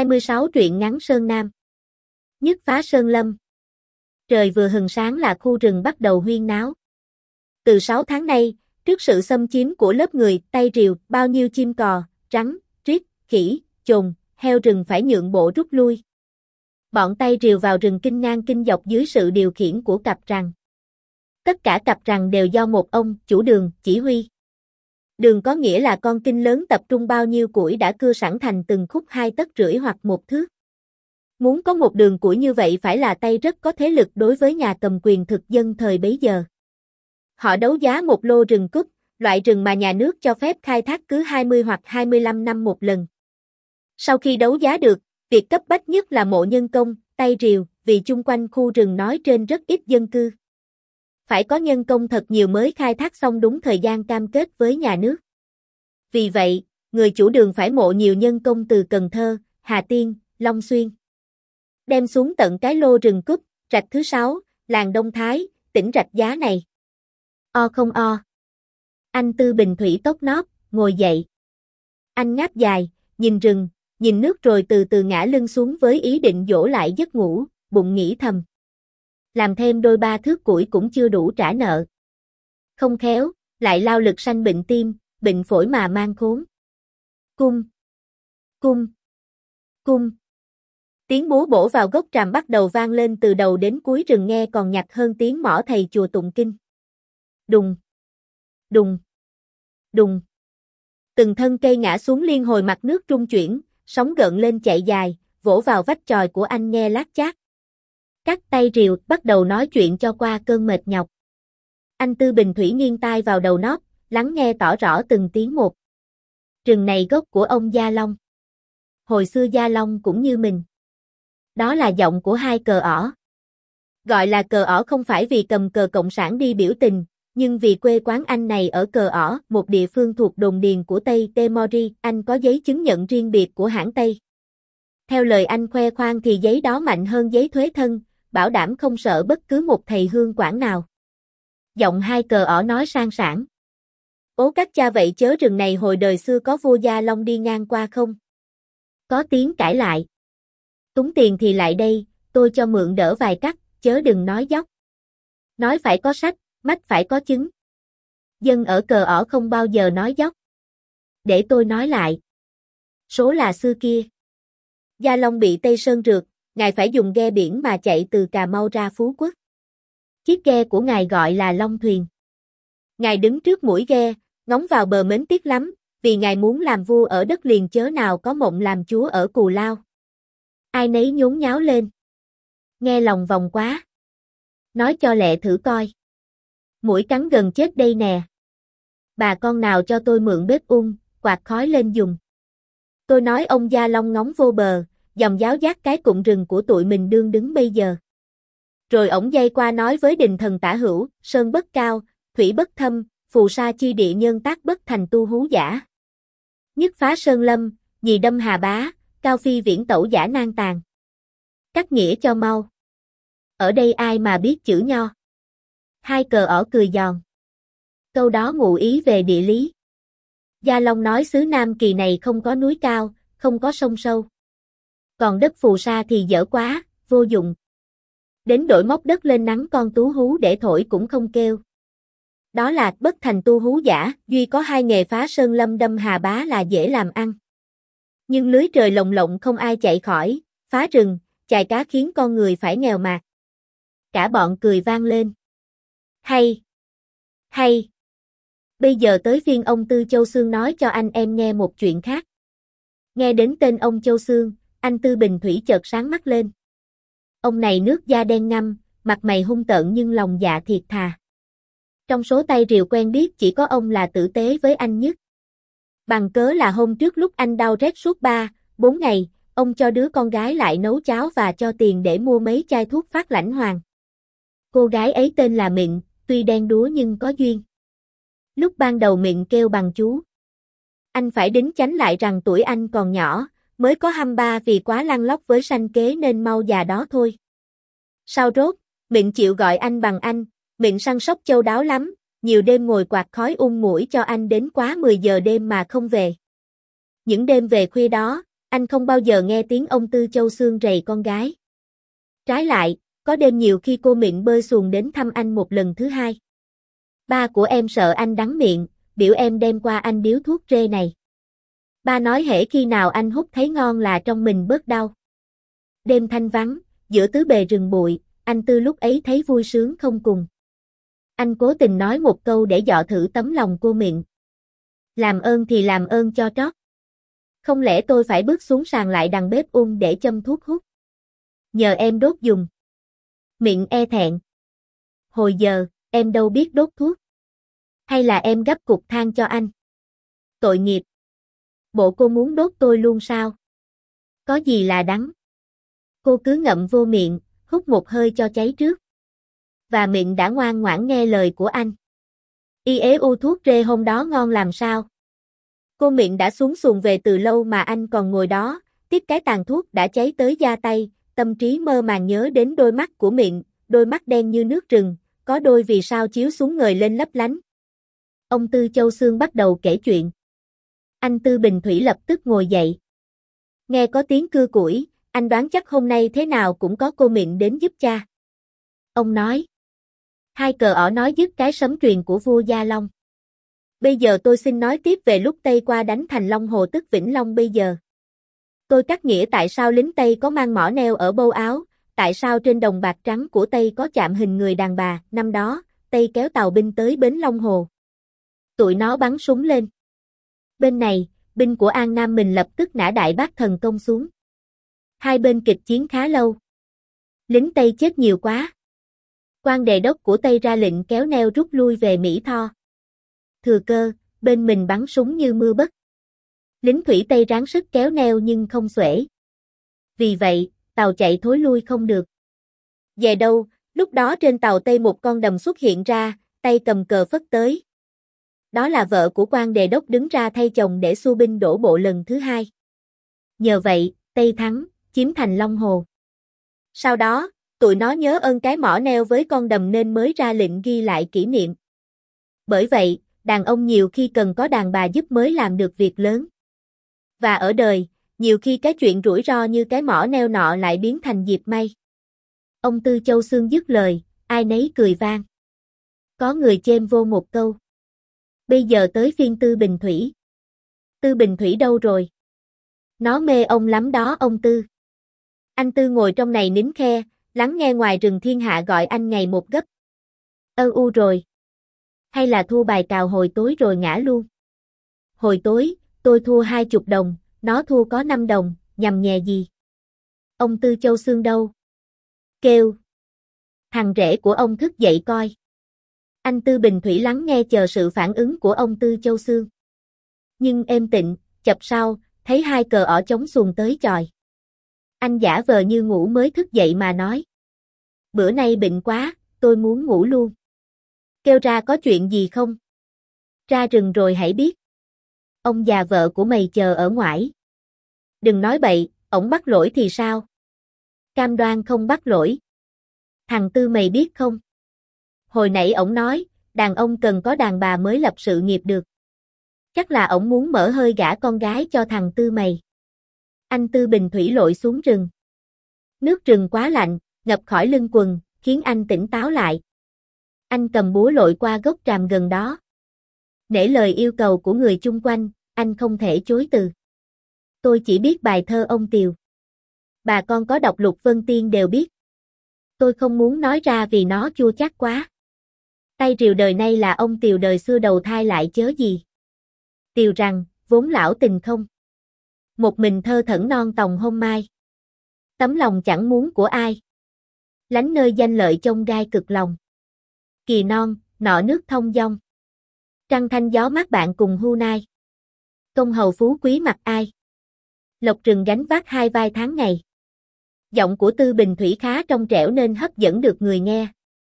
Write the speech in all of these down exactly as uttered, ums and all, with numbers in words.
hai mươi sáu truyện ngắn Sơn Nam. Nhất phá Sơn Lâm. Trời vừa hừng sáng là khu rừng bắt đầu huyên náo. Từ sáu tháng nay, trước sự xâm chiếm của lớp người Tây Rìu, bao nhiêu chim cò, rắn, riết, khỉ, chồn, heo rừng phải nhượng bộ rút lui. Bọn Tây Rìu vào rừng kinh ngang kinh dọc dưới sự điều khiển của cặp rằn. Tất cả cặp rằn đều do một ông, chủ đường, chỉ huy. Đường có nghĩa là con kinh lớn tập trung bao nhiêu củi đã cưa sẵn thành từng khúc hai tấc rưỡi hoặc một thước. Muốn có một đường củi như vậy phải là tay rất có thế lực đối với nhà cầm quyền thực dân thời bấy giờ. Họ đấu giá một lô rừng cúp, loại rừng mà nhà nước cho phép khai thác cứ hai mươi hoặc hai mươi lăm năm một lần. Sau khi đấu giá được, việc cấp bách nhất là mộ nhân công, Tây Rìu, vì chung quanh khu rừng nói trên rất ít dân cư. Phải có nhân công thật nhiều mới khai thác xong đúng thời gian cam kết với nhà nước. Vì vậy, người chủ đường phải mộ nhiều nhân công từ Cần Thơ, Hà Tiên, Long Xuyên. Đem xuống tận cái lô rừng cúp, rạch thứ sáu, làng Đông Thái, tỉnh Rạch Giá này. O không o. Anh Tư Bình Thủy tóc nóp, ngồi dậy. Anh ngáp dài, nhìn rừng, nhìn nước rồi từ từ ngã lưng xuống với ý định dỗ lại giấc ngủ, bụng nghĩ thầm. Làm thêm đôi ba thước củi cũng chưa đủ trả nợ. Không khéo, lại lao lực sanh bệnh tim, bệnh phổi mà mang khốn. Cung, cung, cung. Tiếng búa bổ vào gốc tràm bắt đầu vang lên từ đầu đến cuối rừng nghe còn nhặt hơn tiếng mõ thầy chùa tụng kinh. Đùng, đùng, đùng. Từng thân cây ngã xuống liên hồi mặt nước trung chuyển, sóng gợn lên chạy dài, vỗ vào vách chòi của anh nghe lát chát. Các Tây Rìu bắt đầu nói chuyện cho qua cơn mệt nhọc. Anh Tư Bình Thủy nghiêng tai vào đầu nóp, lắng nghe tỏ rõ từng tiếng một. Rừng này gốc của ông Gia Long. Hồi xưa Gia Long cũng như mình. Đó là giọng của hai cờ ỏ. Gọi là cờ ỏ không phải vì cầm cờ cộng sản đi biểu tình, nhưng vì quê quán anh này ở cờ ỏ, một địa phương thuộc đồn điền của Tây Timori, anh có giấy chứng nhận riêng biệt của hãng Tây. Theo lời anh khoe khoang thì giấy đó mạnh hơn giấy thuế thân, bảo đảm không sợ bất cứ một thầy hương quản nào. Giọng hai cờ ỏ nói sang sảng. Ố các cha vậy chớ rừng này hồi đời xưa có vua Gia Long đi ngang qua không? Có tiếng cãi lại. Túng tiền thì lại đây, tôi cho mượn đỡ vài cắt, chớ đừng nói dóc. Nói phải có sách, mách phải có chứng. Dân ở cờ ỏ không bao giờ nói dóc. Để tôi nói lại. Số là xưa kia. Gia Long bị Tây Sơn rượt, ngài phải dùng ghe biển mà chạy từ Cà Mau ra Phú Quốc. Chiếc ghe của ngài gọi là Long Thuyền. Ngài đứng trước mũi ghe, ngóng vào bờ mến tiếc lắm, vì ngài muốn làm vua ở đất liền chớ nào có mộng làm chúa ở Cù Lao. Ai nấy nhốn nháo lên. Nghe lòng vòng quá. Nói cho lẹ thử coi. Mũi cắn gần chết đây nè. Bà con nào cho tôi mượn bếp ung, quạt khói lên dùng. Tôi nói ông Gia Long ngóng vô bờ, dòng giáo giác cái cụm rừng của tụi mình đương đứng bây giờ. Rồi ổng dây qua nói với đình thần tả hữu, sơn bất cao, thủy bất thâm, phù sa chi địa nhân tác bất thành tu hú giả. Nhất phá sơn lâm, nhì đâm hà bá, cao phi viễn tẩu giả nan tàn. Cắt nghĩa cho mau. Ở đây ai mà biết chữ nho? Hai cờ ỏ cười giòn. Câu đó ngụ ý về địa lý. Gia Long nói xứ Nam Kỳ này không có núi cao, không có sông sâu. Còn đất phù sa thì dở quá, vô dụng. Đến đổi móc đất lên nắng con tú hú để thổi cũng không kêu. Đó là bất thành tu hú giả, duy có hai nghề phá sơn lâm đâm hà bá là dễ làm ăn. Nhưng lưới trời lồng lộng không ai chạy khỏi, phá rừng, chài cá khiến con người phải nghèo mạt. Cả bọn cười vang lên. Hay! Hay! Bây giờ tới phiên ông Tư Châu Sương nói cho anh em nghe một chuyện khác. Nghe đến tên ông Châu Sương, anh Tư Bình Thủy chợt sáng mắt lên. Ông này nước da đen ngăm, mặt mày hung tợn nhưng lòng dạ thiệt thà. Trong số Tây Rìu quen biết chỉ có ông là tử tế với anh nhất. Bằng cớ là hôm trước lúc anh đau rét suốt ba, bốn ngày, ông cho đứa con gái lại nấu cháo và cho tiền để mua mấy chai thuốc phát lãnh hoàng. Cô gái ấy tên là Mịn, tuy đen đúa nhưng có duyên. Lúc ban đầu Mịn kêu bằng chú. Anh phải đính chánh lại rằng tuổi anh còn nhỏ, mới có hăm ba vì quá lăn lóc với sanh kế nên mau già đó thôi. Sau rốt, Mịn chịu gọi anh bằng anh, Mịn săn sóc châu đáo lắm, nhiều đêm ngồi quạt khói ung mũi cho anh đến quá mười giờ đêm mà không về. Những đêm về khuya đó, Anh không bao giờ nghe tiếng ông Tư Châu Xương rầy con gái. Trái lại, có đêm nhiều khi cô Mịn bơi xuồng đến thăm anh một lần thứ hai. Ba của em sợ anh đắng miệng, biểu em đem qua anh điếu thuốc rê này. Ba nói hễ khi nào anh hút thấy ngon là trong mình bớt đau. Đêm thanh vắng, giữa tứ bề rừng bụi, anh Tư lúc ấy thấy vui sướng không cùng. Anh cố tình nói một câu để dọ thử tấm lòng cô Mịn. Làm ơn thì làm ơn cho trót. Không lẽ tôi phải bước xuống sàn lại đằng bếp ung để châm thuốc hút? Nhờ em đốt dùng. Mịn e thẹn. Hồi giờ, em đâu biết đốt thuốc. Hay là em gấp cục than cho anh? Tội nghiệp. Bộ cô muốn đốt tôi luôn sao? Có gì là đắng? Cô cứ ngậm vô miệng, hút một hơi cho cháy trước. Và Mịn đã ngoan ngoãn nghe lời của anh. Y ế u thuốc rê hôm đó ngon làm sao? Cô Mịn đã xuống xuồng về từ lâu mà anh còn ngồi đó, tiếp cái tàn thuốc đã cháy tới da tay, tâm trí mơ màng nhớ đến đôi mắt của Mịn, đôi mắt đen như nước rừng, có đôi vì sao chiếu xuống ngời lên lấp lánh. Ông Tư Châu Xương bắt đầu kể chuyện. Anh Tư Bình Thủy lập tức ngồi dậy. Nghe có tiếng cưa củi, anh đoán chắc hôm nay thế nào cũng có cô Mịn đến giúp cha. Ông nói. Hai cờ ỏ nói dứt cái sấm truyền của vua Gia Long. Bây giờ tôi xin nói tiếp về lúc Tây qua đánh thành Long Hồ tức Vĩnh Long bây giờ. Tôi cắt nghĩa tại sao lính Tây có mang mỏ neo ở bâu áo, tại sao trên đồng bạc trắng của Tây có chạm hình người đàn bà, năm đó, Tây kéo tàu binh tới bến Long Hồ. Tụi nó bắn súng lên. Bên này, binh của An Nam mình lập tức nã Đại Bác Thần công xuống. Hai bên kịch chiến khá lâu. Lính Tây chết nhiều quá. Quan đề đốc của Tây ra lệnh kéo neo rút lui về Mỹ Tho. Thừa cơ, bên mình bắn súng như mưa bất. Lính thủy Tây ráng sức kéo neo nhưng không xuể. Vì vậy, tàu chạy thối lui không được. Về đâu, lúc đó trên tàu Tây một con đầm xuất hiện ra, tay cầm cờ phất tới. Đó là vợ của quan đề đốc đứng ra thay chồng để xua binh đổ bộ lần thứ hai. Nhờ vậy, Tây thắng, chiếm thành Long Hồ. Sau đó, tụi nó nhớ ơn cái mỏ neo với con đầm nên mới ra lệnh ghi lại kỷ niệm. Bởi vậy, đàn ông nhiều khi cần có đàn bà giúp mới làm được việc lớn. Và ở đời, nhiều khi cái chuyện rủi ro như cái mỏ neo nọ lại biến thành dịp may. Ông Tư Châu Xương dứt lời, ai nấy cười vang. Có người chêm vô một câu. Bây giờ tới phiên Tư Bình Thủy. Tư Bình Thủy đâu rồi? Nó mê ông lắm đó ông Tư. Anh Tư ngồi trong này nín khe, lắng nghe ngoài rừng thiên hạ gọi anh ngày một gấp. Ơ u rồi. Hay là thua bài cào hồi tối rồi ngã luôn? Hồi tối, tôi thua hai chục đồng, nó thua có năm đồng, nhằm nhè gì? Ông Tư Châu Xương đâu? Kêu. Thằng rể của ông thức dậy coi. Anh Tư Bình Thủy lắng nghe chờ sự phản ứng của ông Tư Châu Xương. Nhưng êm tịnh, chập sau, thấy hai cờ ỏ chống xuồng tới chòi. Anh giả vờ như ngủ mới thức dậy mà nói. Bữa nay bệnh quá, tôi muốn ngủ luôn. Kêu ra có chuyện gì không? Ra rừng rồi hãy biết. Ông già vợ của mày chờ ở ngoải. Đừng nói bậy, ổng bắt lỗi thì sao? Cam đoan không bắt lỗi. Thằng Tư mày biết không? Hồi nãy ổng nói, đàn ông cần có đàn bà mới lập sự nghiệp được. Chắc là ổng muốn mở hơi gả con gái cho thằng Tư mày. Anh Tư Bình Thủy lội xuống rừng. Nước rừng quá lạnh, ngập khỏi lưng quần, khiến anh tỉnh táo lại. Anh cầm búa lội qua gốc tràm gần đó. Nể lời yêu cầu của người chung quanh, anh không thể chối từ. Tôi chỉ biết bài thơ ông Tiều. Bà con có đọc Lục Vân Tiên đều biết. Tôi không muốn nói ra vì nó chua chát quá. Tay rìu đời nay là ông Tiều đời xưa đầu thai lại chớ gì. Tiều rằng, vốn lão tình không. Một mình thơ thẩn non tòng hôm mai. Tấm lòng chẳng muốn của ai. Lánh nơi danh lợi trông gai cực lòng. Kỳ non, nọ nước thông dong. Trăng thanh gió mát bạn cùng hưu nai. Công hầu phú quý mặt ai. Lộc rừng gánh vác hai vai tháng ngày. Giọng của Tư Bình Thủy khá trong trẻo nên hấp dẫn được người nghe.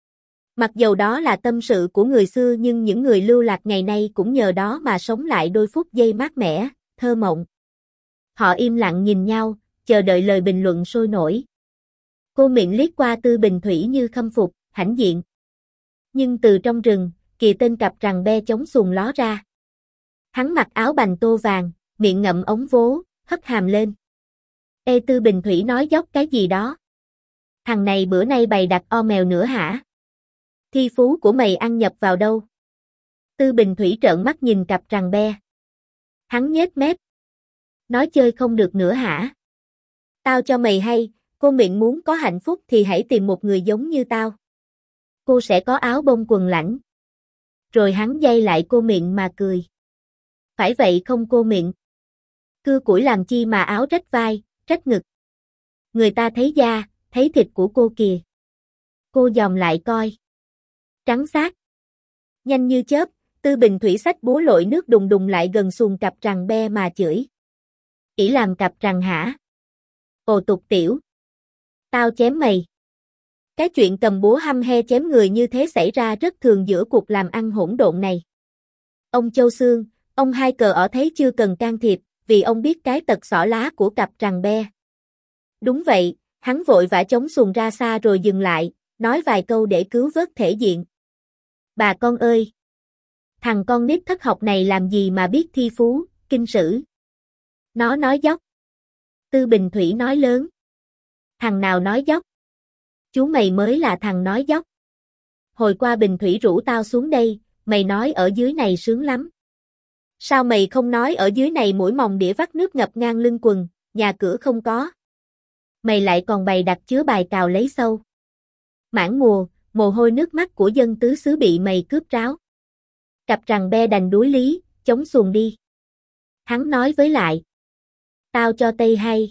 Mặc dầu đó là tâm sự của người xưa nhưng những người lưu lạc ngày nay cũng nhờ đó mà sống lại đôi phút giây mát mẻ, thơ mộng. Họ im lặng nhìn nhau, chờ đợi lời bình luận sôi nổi. Cô Mịn liếc qua Tư Bình Thủy như khâm phục, hãnh diện. Nhưng từ trong rừng, kìa tên cặp rằng be chống xuồng ló ra. Hắn mặc áo bành tô vàng, miệng ngậm ống vố, hất hàm lên. Ê Tư Bình Thủy nói dốc cái gì đó. Thằng này bữa nay bày đặt o mèo nữa hả? Thi phú của mày ăn nhập vào đâu? Tư Bình Thủy trợn mắt nhìn cặp rằng be. Hắn nhếch mép. Nói chơi không được nữa hả? Tao cho mày hay, cô miệng muốn có hạnh phúc thì hãy tìm một người giống như tao. Cô sẽ có áo bông quần lãnh. Rồi hắn dây lại cô miệng mà cười. Phải vậy không cô miệng? Cưa củi làm chi mà áo rách vai, rách ngực. Người ta thấy da, thấy thịt của cô kìa. Cô dòm lại coi. Trắng xác. Nhanh như chớp, Tư Bình Thủy xách búa lội nước đùng đùng lại gần xuồng cặp rằng be mà chửi. Ỷ làm cặp rằng hả? Ồ tục tiểu. Tao chém mày. Cái chuyện cầm búa hăm he chém người như thế xảy ra rất thường giữa cuộc làm ăn hỗn độn này. Ông Châu Xương, ông hai cờ ở thấy chưa cần can thiệp, vì ông biết cái tật xỏ lá của cặp rằng be. Đúng vậy, hắn vội vã chống xuồng ra xa rồi dừng lại, nói vài câu để cứu vớt thể diện. Bà con ơi! Thằng con nít thất học này làm gì mà biết thi phú, kinh sử. Nó nói dốc. Tư Bình Thủy nói lớn. Thằng nào nói dốc? Chú mày mới là thằng nói dốc. Hồi qua Bình Thủy rủ tao xuống đây, mày nói ở dưới này sướng lắm. Sao mày không nói ở dưới này mũi mòng đĩa vắt nước ngập ngang lưng quần, nhà cửa không có. Mày lại còn bày đặt chứa bài cào lấy sâu. Mãn mùa, mồ hôi nước mắt của dân tứ xứ bị mày cướp ráo. Cặp rằng be đành đuối lý, chống xuồng đi. Hắn nói với lại. Tao cho Tây hay.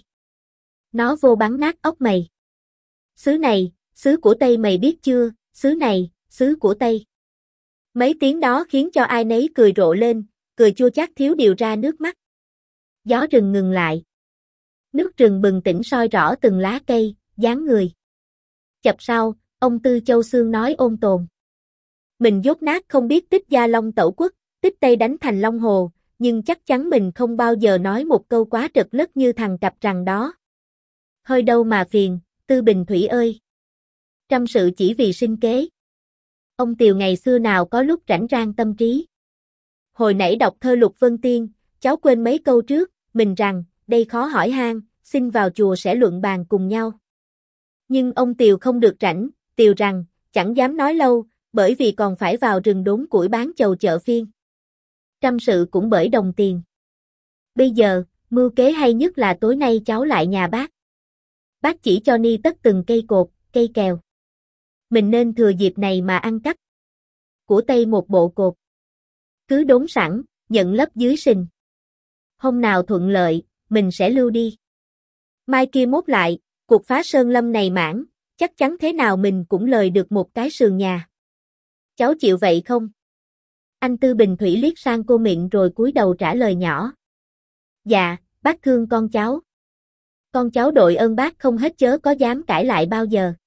Nó vô bắn nát ốc mày. Xứ này, xứ của Tây mày biết chưa, xứ này, xứ của Tây. Mấy tiếng đó khiến cho ai nấy cười rộ lên, cười chua chát thiếu điều ra nước mắt. Gió rừng ngừng lại. Nước rừng bừng tỉnh soi rõ từng lá cây, dáng người. Chập sau, ông Tư Châu Xương nói ôn tồn. Mình dốt nát không biết tích Gia Long tẩu quốc, tích Tây đánh thành Long Hồ, nhưng chắc chắn mình không bao giờ nói một câu quá trật lất như thằng cặp rằng đó. Hơi đâu mà phiền, Tư Bình Thủy ơi. Trăm sự chỉ vì sinh kế. Ông Tiều ngày xưa nào có lúc rảnh rang tâm trí. Hồi nãy đọc thơ Lục Vân Tiên, cháu quên mấy câu trước, mình rằng, đây khó hỏi han, xin vào chùa sẽ luận bàn cùng nhau. Nhưng ông Tiều không được rảnh, Tiều rằng, chẳng dám nói lâu, bởi vì còn phải vào rừng đốn củi bán chầu chợ phiên. Trăm sự cũng bởi đồng tiền. Bây giờ, mưu kế hay nhất là tối nay cháu lại nhà bác. Bác chỉ cho ni tất từng cây cột, cây kèo. Mình nên thừa dịp này mà ăn cắp. Của Tây một bộ cột. Cứ đốn sẵn, nhận lấp dưới sình. Hôm nào thuận lợi, mình sẽ lưu đi. Mai kia mốt lại, cuộc phá sơn lâm này mãn, chắc chắn thế nào mình cũng lời được một cái sườn nhà. Cháu chịu vậy không? Anh Tư Bình Thủy liếc sang cô miệng rồi cúi đầu trả lời nhỏ. Dạ, bác thương con cháu. Con cháu đội ơn bác không hết chớ có dám cãi lại bao giờ.